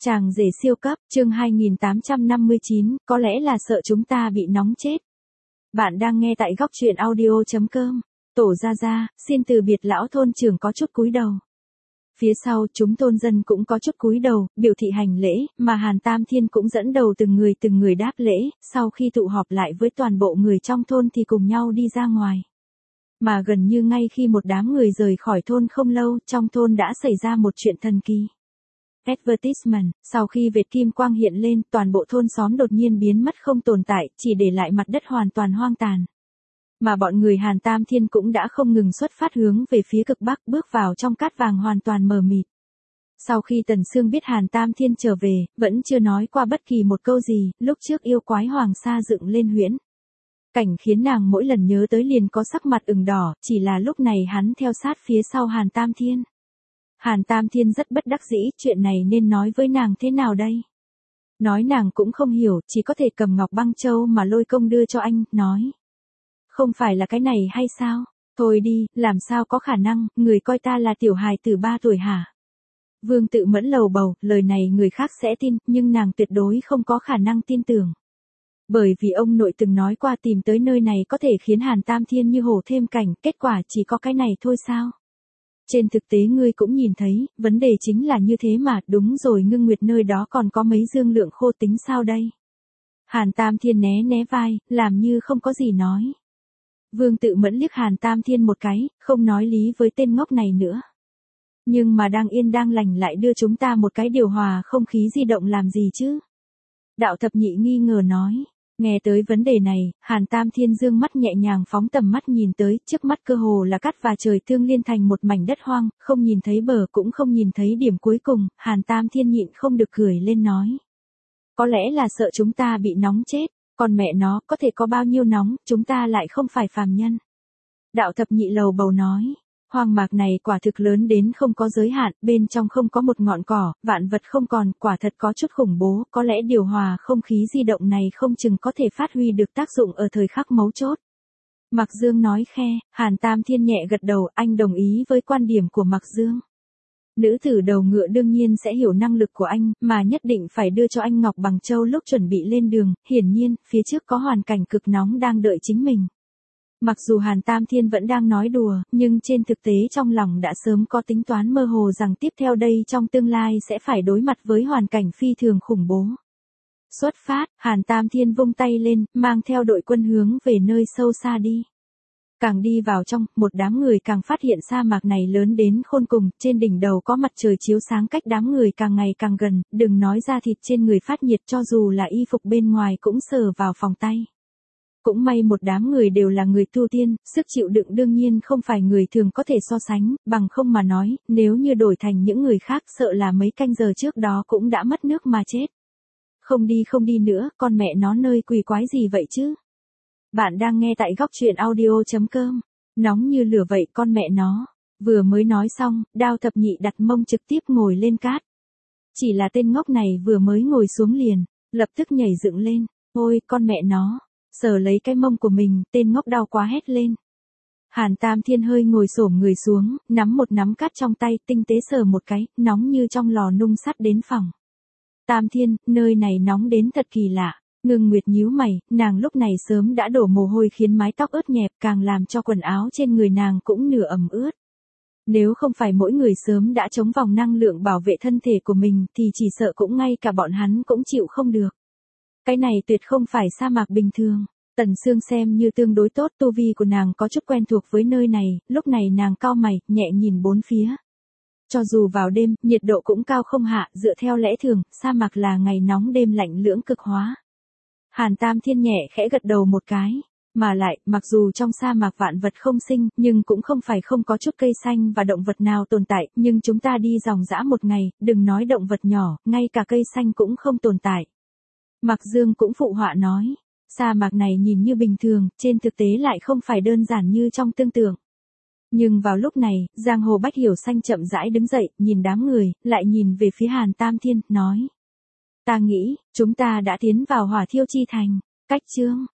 Chàng rể siêu cấp, chương 2859, có lẽ là sợ chúng ta bị nóng chết. Bạn đang nghe tại góc truyện audio.com. Tổ Gia Gia, xin từ biệt lão thôn trưởng có chút cúi đầu. Phía sau, chúng thôn dân cũng có chút cúi đầu, biểu thị hành lễ, mà Hàn Tam Thiên cũng dẫn đầu từng người đáp lễ, sau khi tụ họp lại với toàn bộ người trong thôn thì cùng nhau đi ra ngoài. Mà gần như ngay khi một đám người rời khỏi thôn không lâu, trong thôn đã xảy ra một chuyện thần kỳ. Advertisement, sau khi vệt kim quang hiện lên, toàn bộ thôn xóm đột nhiên biến mất không tồn tại, chỉ để lại mặt đất hoàn toàn hoang tàn. Mà bọn người Hàn Tam Thiên cũng đã không ngừng xuất phát hướng về phía cực bắc, bước vào trong cát vàng hoàn toàn mờ mịt. Sau khi Tần Sương biết Hàn Tam Thiên trở về, vẫn chưa nói qua bất kỳ một câu gì, lúc trước yêu quái Hoàng Sa dựng lên huyễn cảnh khiến nàng mỗi lần nhớ tới liền có sắc mặt ửng đỏ, chỉ là lúc này hắn theo sát phía sau Hàn Tam Thiên. Hàn Tam Thiên rất bất đắc dĩ, chuyện này nên nói với nàng thế nào đây? Nói nàng cũng không hiểu, chỉ có thể cầm Ngọc Băng Châu mà lôi công đưa cho anh, nói. Không phải là cái này hay sao? Thôi đi, làm sao có khả năng, người coi ta là tiểu hài tử 3 tuổi hả? Vương Tự Mẫn lầu bầu, lời này người khác sẽ tin, nhưng nàng tuyệt đối không có khả năng tin tưởng. Bởi vì ông nội từng nói qua tìm tới nơi này có thể khiến Hàn Tam Thiên như hổ thêm cảnh, kết quả chỉ có cái này thôi sao? Trên thực tế ngươi cũng nhìn thấy, vấn đề chính là như thế mà, đúng rồi, Ngưng Nguyệt nơi đó còn có mấy dương lượng khô tính sao đây? Hàn Tam Thiên né vai, làm như không có gì nói. Vương Tự Mẫn liếc Hàn Tam Thiên một cái, không nói lý với tên ngốc này nữa. Nhưng mà đang yên đang lành lại đưa chúng ta một cái điều hòa không khí di động làm gì chứ? Đạo Thập Nhị nghi ngờ nói. Nghe tới vấn đề này, Hàn Tam Thiên dương mắt nhẹ nhàng phóng tầm mắt nhìn tới, trước mắt cơ hồ là cát và trời tương liên thành một mảnh đất hoang, không nhìn thấy bờ cũng không nhìn thấy điểm cuối cùng, Hàn Tam Thiên nhịn không được cười lên nói. Có lẽ là sợ chúng ta bị nóng chết, còn mẹ nó, có thể có bao nhiêu nóng, chúng ta lại không phải phàm nhân. Đạo Thập Nhị lầu bầu nói. Hoang mạc này quả thực lớn đến không có giới hạn, bên trong không có một ngọn cỏ, vạn vật không còn, quả thật có chút khủng bố, có lẽ điều hòa không khí di động này không chừng có thể phát huy được tác dụng ở thời khắc mấu chốt. Mạc Dương nói khe, Hàn Tam Thiên nhẹ gật đầu, anh đồng ý với quan điểm của Mạc Dương. Nữ tử đầu ngựa đương nhiên sẽ hiểu năng lực của anh, mà nhất định phải đưa cho anh Ngọc Bằng Châu lúc chuẩn bị lên đường, hiển nhiên, phía trước có hoàn cảnh cực nóng đang đợi chính mình. Mặc dù Hàn Tam Thiên vẫn đang nói đùa, nhưng trên thực tế trong lòng đã sớm có tính toán mơ hồ rằng tiếp theo đây trong tương lai sẽ phải đối mặt với hoàn cảnh phi thường khủng bố. Xuất phát, Hàn Tam Thiên vung tay lên, mang theo đội quân hướng về nơi sâu xa đi. Càng đi vào trong, một đám người càng phát hiện sa mạc này lớn đến khôn cùng, trên đỉnh đầu có mặt trời chiếu sáng cách đám người càng ngày càng gần, đừng nói ra thịt trên người phát nhiệt cho dù là y phục bên ngoài cũng sờ vào phòng tay. Cũng may một đám người đều là người tu tiên, sức chịu đựng đương nhiên không phải người thường có thể so sánh, bằng không mà nói, nếu như đổi thành những người khác sợ là mấy canh giờ trước đó cũng đã mất nước mà chết. Không đi nữa, con mẹ nó nơi quỷ quái gì vậy chứ? Bạn đang nghe tại góc truyện audio.com, nóng như lửa vậy con mẹ nó. Vừa mới nói xong, Đao Thập Nhị đặt mông trực tiếp ngồi lên cát. Chỉ là tên ngốc này vừa mới ngồi xuống liền, lập tức nhảy dựng lên, ôi con mẹ nó. Sờ lấy cái mông của mình, tên ngốc đau quá hét lên. Hàn Tam Thiên hơi ngồi xổm người xuống, nắm một nắm cát trong tay, tinh tế sờ một cái, nóng như trong lò nung sắt đến phòng. Tam Thiên, nơi này nóng đến thật kỳ lạ. Ngưng Nguyệt nhíu mày, nàng lúc này sớm đã đổ mồ hôi khiến mái tóc ướt nhẹp, càng làm cho quần áo trên người nàng cũng nửa ẩm ướt. Nếu không phải mỗi người sớm đã chống vòng năng lượng bảo vệ thân thể của mình thì chỉ sợ cũng ngay cả bọn hắn cũng chịu không được. Cái này tuyệt không phải sa mạc bình thường. Tần Sương xem như tương đối tốt, tu vi của nàng có chút quen thuộc với nơi này, lúc này nàng cau mày, nhẹ nhìn bốn phía. Cho dù vào đêm, nhiệt độ cũng cao không hạ, dựa theo lẽ thường, sa mạc là ngày nóng đêm lạnh lưỡng cực hóa. Hàn Tam Thiên nhẹ khẽ gật đầu một cái. Mà lại, mặc dù trong sa mạc vạn vật không sinh, nhưng cũng không phải không có chút cây xanh và động vật nào tồn tại, nhưng chúng ta đi dòng dã một ngày, đừng nói động vật nhỏ, ngay cả cây xanh cũng không tồn tại. Mạc Dương cũng phụ họa nói, sa mạc này nhìn như bình thường, trên thực tế lại không phải đơn giản như trong tưởng tượng. Nhưng vào lúc này, Giang Hồ Bách Hiểu Xanh chậm rãi đứng dậy, nhìn đám người, lại nhìn về phía Hàn Tam Thiên, nói. Ta nghĩ, chúng ta đã tiến vào Hỏa Thiêu Chi Thành, cách chương.